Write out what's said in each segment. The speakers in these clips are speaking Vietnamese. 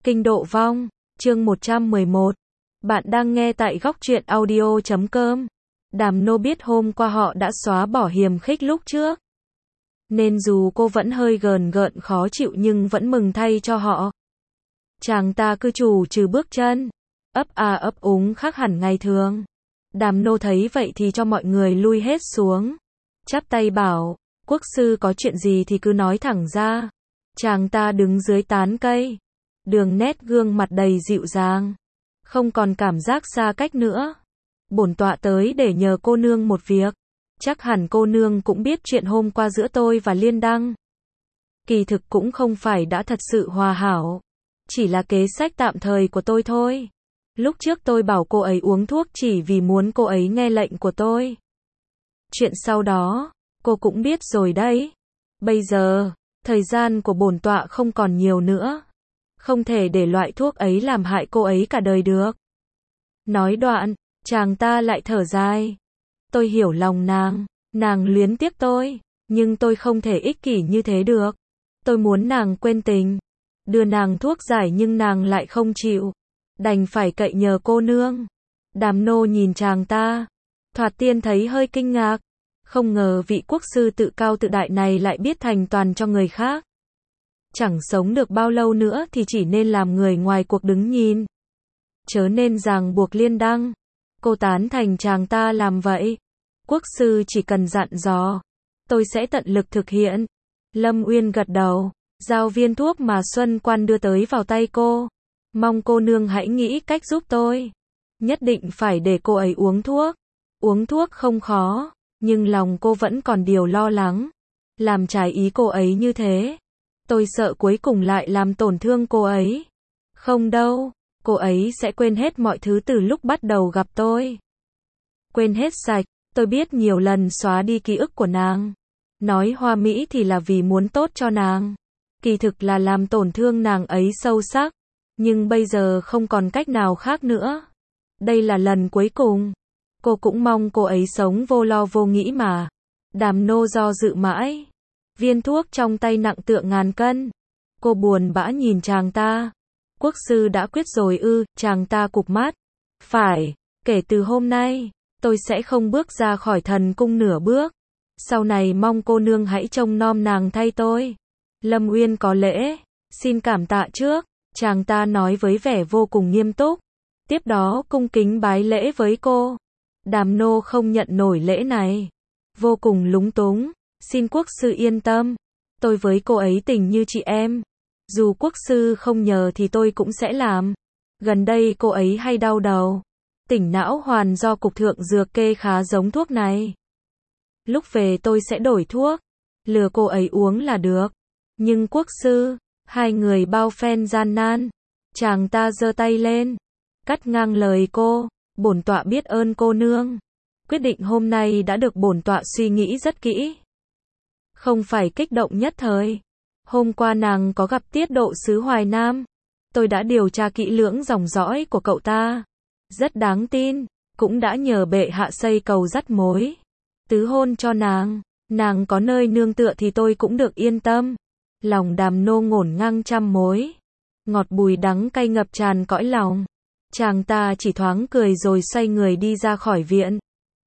Kinh độ vong, chương 111. Bạn đang nghe tại góc truyện audio.com. Đàm Nô biết hôm qua họ đã xóa bỏ hiềm khích lúc trước, nên dù cô vẫn hơi gờn gợn khó chịu nhưng vẫn mừng thay cho họ. Chàng ta cứ trù trừ bước chân, ấp a ấp úng khác hẳn ngày thường. Đàm Nô thấy vậy thì cho mọi người lui hết xuống, chắp tay bảo, quốc sư có chuyện gì thì cứ nói thẳng ra. Chàng ta đứng dưới tán cây, đường nét gương mặt đầy dịu dàng, không còn cảm giác xa cách nữa. Bổn tọa tới để nhờ cô nương một việc. Chắc hẳn cô nương cũng biết chuyện hôm qua giữa tôi và Liên Đăng. Kỳ thực cũng không phải đã thật sự hòa hảo, chỉ là kế sách tạm thời của tôi thôi. Lúc trước tôi bảo cô ấy uống thuốc chỉ vì muốn cô ấy nghe lệnh của tôi. Chuyện sau đó, cô cũng biết rồi đấy. Bây giờ, thời gian của bổn tọa không còn nhiều nữa. Không thể để loại thuốc ấy làm hại cô ấy cả đời được. Nói đoạn, chàng ta lại thở dài. Tôi hiểu lòng nàng luyến tiếc tôi, nhưng tôi không thể ích kỷ như thế được. Tôi muốn nàng quên tình, đưa nàng thuốc giải nhưng nàng lại không chịu. Đành phải cậy nhờ cô nương. Đàm Nô nhìn chàng ta, thoạt tiên thấy hơi kinh ngạc. Không ngờ vị quốc sư tự cao tự đại này lại biết thành toàn cho người khác. Chẳng sống được bao lâu nữa thì chỉ nên làm người ngoài cuộc đứng nhìn, chớ nên ràng buộc Liên Đăng. Cô tán thành chàng ta làm vậy. Quốc sư chỉ cần dặn dò, tôi sẽ tận lực thực hiện. Lâm Uyên gật đầu, giao viên thuốc mà Xuân Quan đưa tới vào tay cô. Mong cô nương hãy nghĩ cách giúp tôi. Nhất định phải để cô ấy uống thuốc. Uống thuốc không khó, nhưng lòng cô vẫn còn điều lo lắng. Làm trái ý cô ấy như thế, tôi sợ cuối cùng lại làm tổn thương cô ấy. Không đâu, cô ấy sẽ quên hết mọi thứ từ lúc bắt đầu gặp tôi. Quên hết sạch, tôi biết nhiều lần xóa đi ký ức của nàng. Nói hoa mỹ thì là vì muốn tốt cho nàng. Kỳ thực là làm tổn thương nàng ấy sâu sắc. Nhưng bây giờ không còn cách nào khác nữa. Đây là lần cuối cùng. Cô cũng mong cô ấy sống vô lo vô nghĩ mà. Đàm Nô do dự mãi. Viên thuốc trong tay nặng tựa ngàn cân. Cô buồn bã nhìn chàng ta. Quốc sư đã quyết rồi ư? Chàng ta cụp mắt. Phải, kể từ hôm nay, tôi sẽ không bước ra khỏi thần cung nửa bước. Sau này mong cô nương hãy trông nom nàng thay tôi. Lâm Uyên có lễ, xin cảm tạ trước. Chàng ta nói với vẻ vô cùng nghiêm túc. Tiếp đó cung kính bái lễ với cô. Đàm Nô không nhận nổi lễ này, vô cùng lúng túng. Xin quốc sư yên tâm, tôi với cô ấy tình như chị em. Dù quốc sư không nhờ thì tôi cũng sẽ làm. Gần đây cô ấy hay đau đầu, tỉnh não hoàn do cục thượng dược kê khá giống thuốc này. Lúc về tôi sẽ đổi thuốc, lừa cô ấy uống là được. Nhưng quốc sư, hai người bao phen gian nan. Chàng ta giơ tay lên, cắt ngang lời cô. Bổn tọa biết ơn cô nương. Quyết định hôm nay đã được bổn tọa suy nghĩ rất kỹ. Không phải kích động nhất thời. Hôm qua nàng có gặp tiết độ sứ Hoài Nam. Tôi đã điều tra kỹ lưỡng dòng dõi của cậu ta. Rất đáng tin. Cũng đã nhờ bệ hạ xây cầu dắt mối tứ hôn cho nàng. Nàng có nơi nương tựa thì tôi cũng được yên tâm. Lòng Đàm Nô ngổn ngang trăm mối. Ngọt bùi đắng cay ngập tràn cõi lòng. Chàng ta chỉ thoáng cười rồi xoay người đi ra khỏi viện.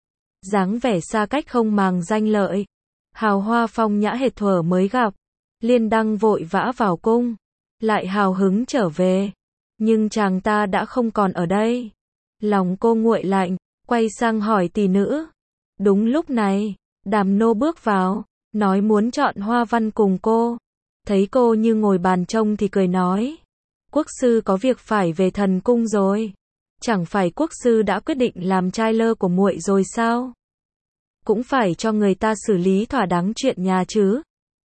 Dáng vẻ xa cách không màng danh lợi. Hào hoa phong nhã hệt thuở mới gặp. Liên Đăng vội vã vào cung, lại hào hứng trở về. Nhưng chàng ta đã không còn ở đây. Lòng cô nguội lạnh, quay sang hỏi tỷ nữ. Đúng lúc này, Đàm Nô bước vào, nói muốn chọn Hoa Văn cùng cô. Thấy cô như ngồi bàn trông thì cười nói. Quốc sư có việc phải về thần cung rồi. Chẳng phải quốc sư đã quyết định làm trai lơ của muội rồi sao? Cũng phải cho người ta xử lý thỏa đáng chuyện nhà chứ.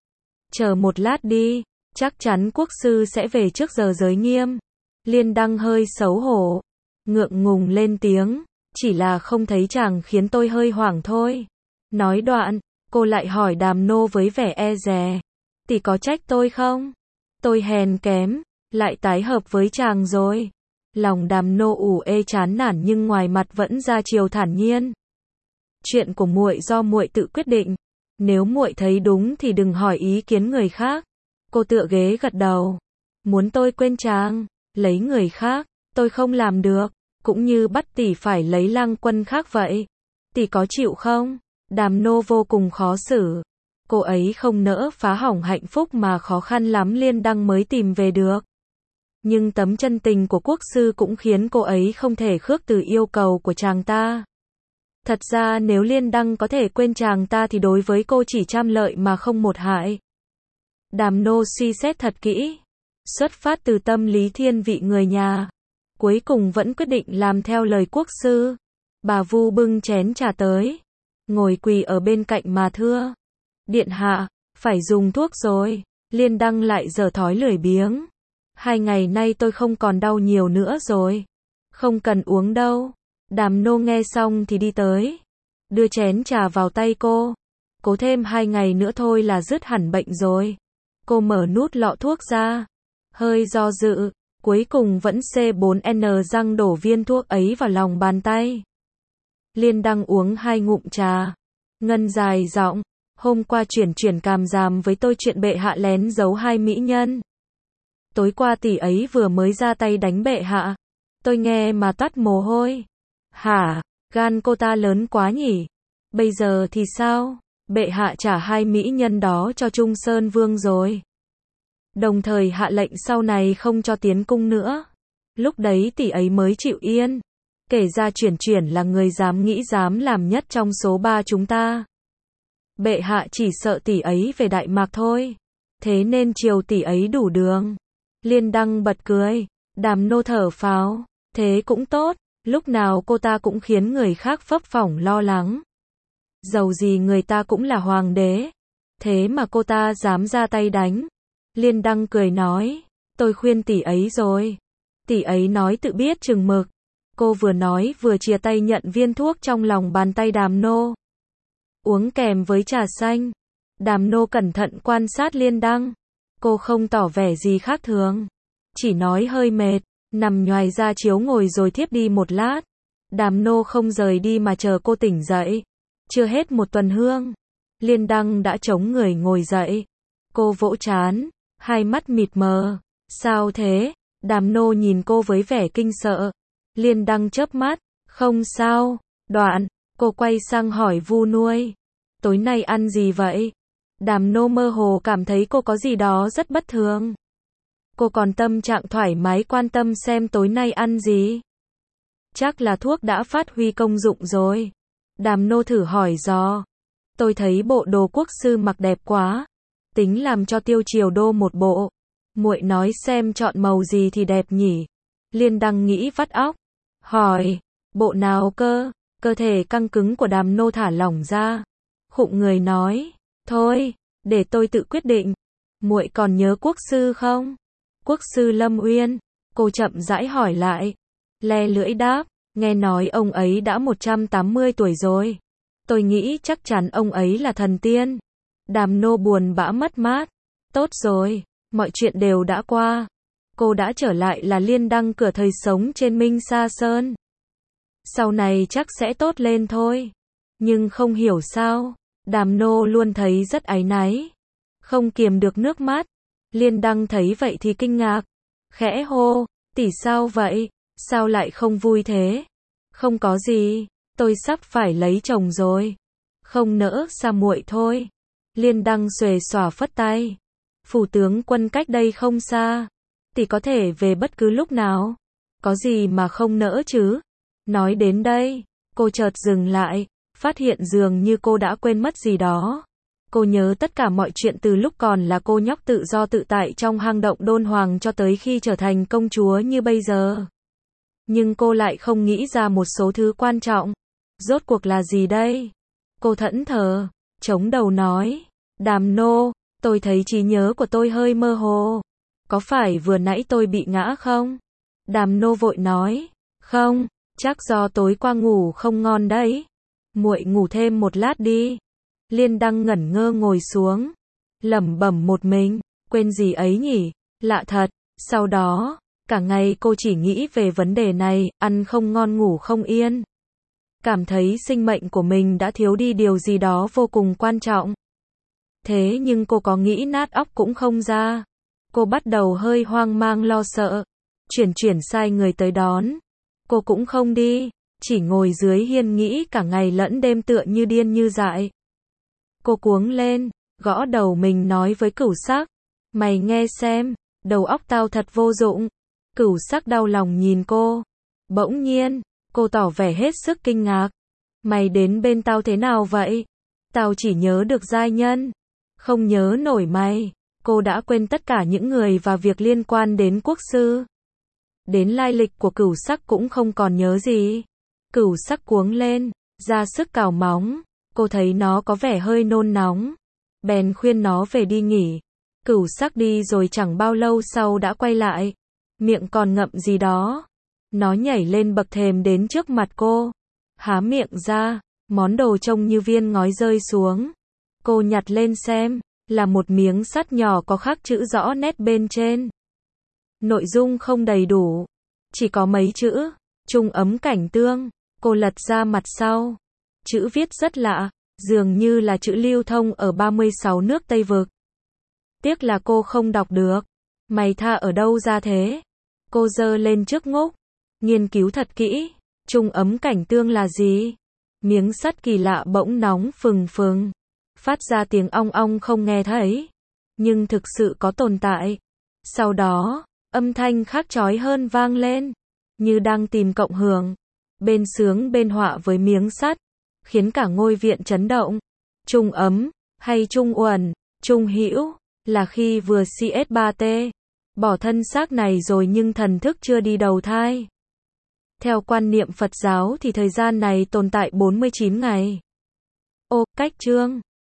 Chờ một lát đi, chắc chắn quốc sư sẽ về trước giờ giới nghiêm. Liên Đăng hơi xấu hổ, ngượng ngùng lên tiếng, chỉ là không thấy chàng khiến tôi hơi hoảng thôi. Nói đoạn, cô lại hỏi Đàm Nô với vẻ e dè. Tỷ có trách tôi không? Tôi hèn kém, lại tái hợp với chàng rồi. Lòng Đàm Nô ủ ê chán nản nhưng ngoài mặt vẫn ra chiều thản nhiên. Chuyện của muội do muội tự quyết định. Nếu muội thấy đúng thì đừng hỏi ý kiến người khác. Cô tựa ghế gật đầu. Muốn tôi quên chàng? Lấy người khác, tôi không làm được, cũng như bắt tỷ phải lấy lang quân khác vậy. Tỷ có chịu không? Đàm Nô vô cùng khó xử. Cô ấy không nỡ phá hỏng hạnh phúc mà khó khăn lắm Liên Đăng mới tìm về được. Nhưng tấm chân tình của quốc sư cũng khiến cô ấy không thể khước từ yêu cầu của chàng ta. Thật ra nếu Liên Đăng có thể quên chàng ta thì đối với cô chỉ trăm lợi mà không một hại. Đàm Nô suy xét thật kỹ, xuất phát từ tâm lý thiên vị người nhà, cuối cùng vẫn quyết định làm theo lời quốc sư. Bà Vu bưng chén trà tới, ngồi quỳ ở bên cạnh mà thưa: Điện hạ, phải dùng thuốc rồi. Liên Đăng lại giở thói lười biếng. 2 ngày nay tôi không còn đau nhiều nữa rồi. Không cần uống đâu. Đàm Nô nghe xong thì đi tới, đưa chén trà vào tay cô. Cố thêm 2 ngày nữa thôi là dứt hẳn bệnh rồi. Cô mở nút lọ thuốc ra, hơi do dự, cuối cùng vẫn C4N răng đổ viên thuốc ấy vào lòng bàn tay. Liên Đăng uống 2 ngụm trà, ngân dài giọng: Hôm qua chuyển càm ràm với tôi chuyện bệ hạ lén giấu 2 mỹ nhân. Tối qua tỷ ấy vừa mới ra tay đánh bệ hạ. Tôi nghe mà toát mồ hôi. Hả, gan cô ta lớn quá nhỉ? Bây giờ thì sao? Bệ hạ trả 2 mỹ nhân đó cho Trung Sơn Vương rồi. Đồng thời hạ lệnh sau này không cho tiến cung nữa. Lúc đấy tỷ ấy mới chịu yên. Kể ra chuyển là người dám nghĩ dám làm nhất trong số 3 chúng ta. Bệ hạ chỉ sợ tỷ ấy về Đại Mạc thôi. Thế nên chiều tỷ ấy đủ đường. Liên Đăng bật cười. Đàm Nô thở phào. Thế cũng tốt. Lúc nào cô ta cũng khiến người khác phấp phỏng lo lắng. Dầu gì người ta cũng là hoàng đế. Thế mà cô ta dám ra tay đánh. Liên Đăng cười nói: Tôi khuyên tỷ ấy rồi. Tỷ ấy nói tự biết chừng mực. Cô vừa nói vừa chìa tay nhận viên thuốc trong lòng bàn tay Đàm Nô. Uống kèm với trà xanh. Đàm Nô cẩn thận quan sát Liên Đăng. Cô không tỏ vẻ gì khác thường. Chỉ nói hơi mệt, nằm nhoài ra chiếu ngồi rồi thiếp đi một lát. Đàm Nô không rời đi mà chờ cô tỉnh dậy. Chưa hết một tuần hương, Liên Đăng đã chống người ngồi dậy. Cô vỗ trán, hai mắt mịt mờ. Sao thế? Đàm Nô nhìn cô với vẻ kinh sợ. Liên Đăng chớp mắt. Không sao. Đoạn, cô quay sang hỏi Vu nuôi: Tối nay ăn gì vậy? Đàm Nô mơ hồ cảm thấy cô có gì đó rất bất thường. Cô còn tâm trạng thoải mái quan tâm xem tối nay ăn gì. Chắc là thuốc đã phát huy công dụng rồi. Đàm Nô thử hỏi dò. Tôi thấy bộ đồ quốc sư mặc đẹp quá. Tính làm cho Tiêu Triều Đô một bộ. Muội nói xem chọn màu gì thì đẹp nhỉ? Liên Đăng nghĩ vắt óc. Hỏi, bộ nào cơ? Cơ thể căng cứng của Đàm Nô thả lỏng ra. Khụng người nói, thôi, để tôi tự quyết định. Muội còn nhớ quốc sư không? Quốc sư Lâm Uyên. Cô chậm rãi hỏi lại. Le lưỡi đáp, nghe nói ông ấy đã 180 tuổi rồi. Tôi nghĩ chắc chắn ông ấy là thần tiên. Đàm Nô buồn bã mất mát. Tốt rồi, mọi chuyện đều đã qua. Cô đã trở lại là Liên Đăng cửa thời sống trên Minh Sa Sơn. Sau này chắc sẽ tốt lên thôi. Nhưng không hiểu sao, Đàm Nô luôn thấy rất áy náy. Không kiềm được nước mắt. Liên Đăng thấy vậy thì kinh ngạc. Khẽ hô, tỷ sao vậy? Sao lại không vui thế? Không có gì, tôi sắp phải lấy chồng rồi. Không nỡ xa muội thôi. Liên Đăng xuề xòa phất tay. Phủ tướng quân cách đây không xa. Tỷ có thể về bất cứ lúc nào. Có gì mà không nỡ chứ? Nói đến đây, cô chợt dừng lại, phát hiện dường như cô đã quên mất gì đó. Cô nhớ tất cả mọi chuyện từ lúc còn là cô nhóc tự do tự tại trong hang động Đôn Hoàng cho tới khi trở thành công chúa như bây giờ. Nhưng cô lại không nghĩ ra một số thứ quan trọng. Rốt cuộc là gì đây? Cô thẫn thờ, chống đầu nói. Đàm Nô, tôi thấy trí nhớ của tôi hơi mơ hồ. Có phải vừa nãy tôi bị ngã không? Đàm Nô vội nói. Không, chắc do tối qua ngủ không ngon đấy. Muội ngủ thêm một lát đi. Liên Đăng ngẩn ngơ ngồi xuống. Lẩm bẩm một mình. Quên gì ấy nhỉ? Lạ thật. Sau đó, cả ngày cô chỉ nghĩ về vấn đề này, ăn không ngon ngủ không yên. Cảm thấy sinh mệnh của mình đã thiếu đi điều gì đó vô cùng quan trọng. Thế nhưng cô có nghĩ nát óc cũng không ra. Cô bắt đầu hơi hoang mang lo sợ. Chuyển sai người tới đón. Cô cũng không đi, chỉ ngồi dưới hiên nghĩ cả ngày lẫn đêm tựa như điên như dại. Cô cuống lên, gõ đầu mình nói với Cửu Sắc, mày nghe xem, đầu óc tao thật vô dụng. Cửu Sắc đau lòng nhìn cô. Bỗng nhiên, cô tỏ vẻ hết sức kinh ngạc. Mày đến bên tao thế nào vậy? Tao chỉ nhớ được giai nhân, không nhớ nổi mày. Cô đã quên tất cả những người và việc liên quan đến quốc sư. Đến lai lịch của Cửu Sắc cũng không còn nhớ gì. Cửu Sắc cuống lên, ra sức cào móng. Cô thấy nó có vẻ hơi nôn nóng, bèn khuyên nó về đi nghỉ. Cửu Sắc đi rồi chẳng bao lâu sau đã quay lại, miệng còn ngậm gì đó. Nó nhảy lên bậc thềm đến trước mặt cô, há miệng ra, món đồ trông như viên ngói rơi xuống. Cô nhặt lên xem, là một miếng sắt nhỏ có khắc chữ rõ nét bên trên. Nội dung không đầy đủ, chỉ có mấy chữ, Trung ấm cảnh tương. Cô lật ra mặt sau, chữ viết rất lạ, dường như là chữ lưu thông ở 36 nước Tây Vực. Tiếc là cô không đọc được. Mày tha ở đâu ra thế? Cô giơ lên trước ngốc, nghiên cứu thật kỹ. Trung ấm cảnh tương là gì? Miếng sắt kỳ lạ bỗng nóng phừng phừng, phát ra tiếng ong ong không nghe thấy, nhưng thực sự có tồn tại. Sau đó, âm thanh khác chói hơn vang lên, như đang tìm cộng hưởng. Bên sướng bên họa với miếng sắt, khiến cả ngôi viện chấn động. Trung ấm, hay trung uẩn, trung hữu, là khi vừa CS3T, bỏ thân xác này rồi nhưng thần thức chưa đi đầu thai. Theo quan niệm Phật giáo thì thời gian này tồn tại 49 ngày. Ô, cách chương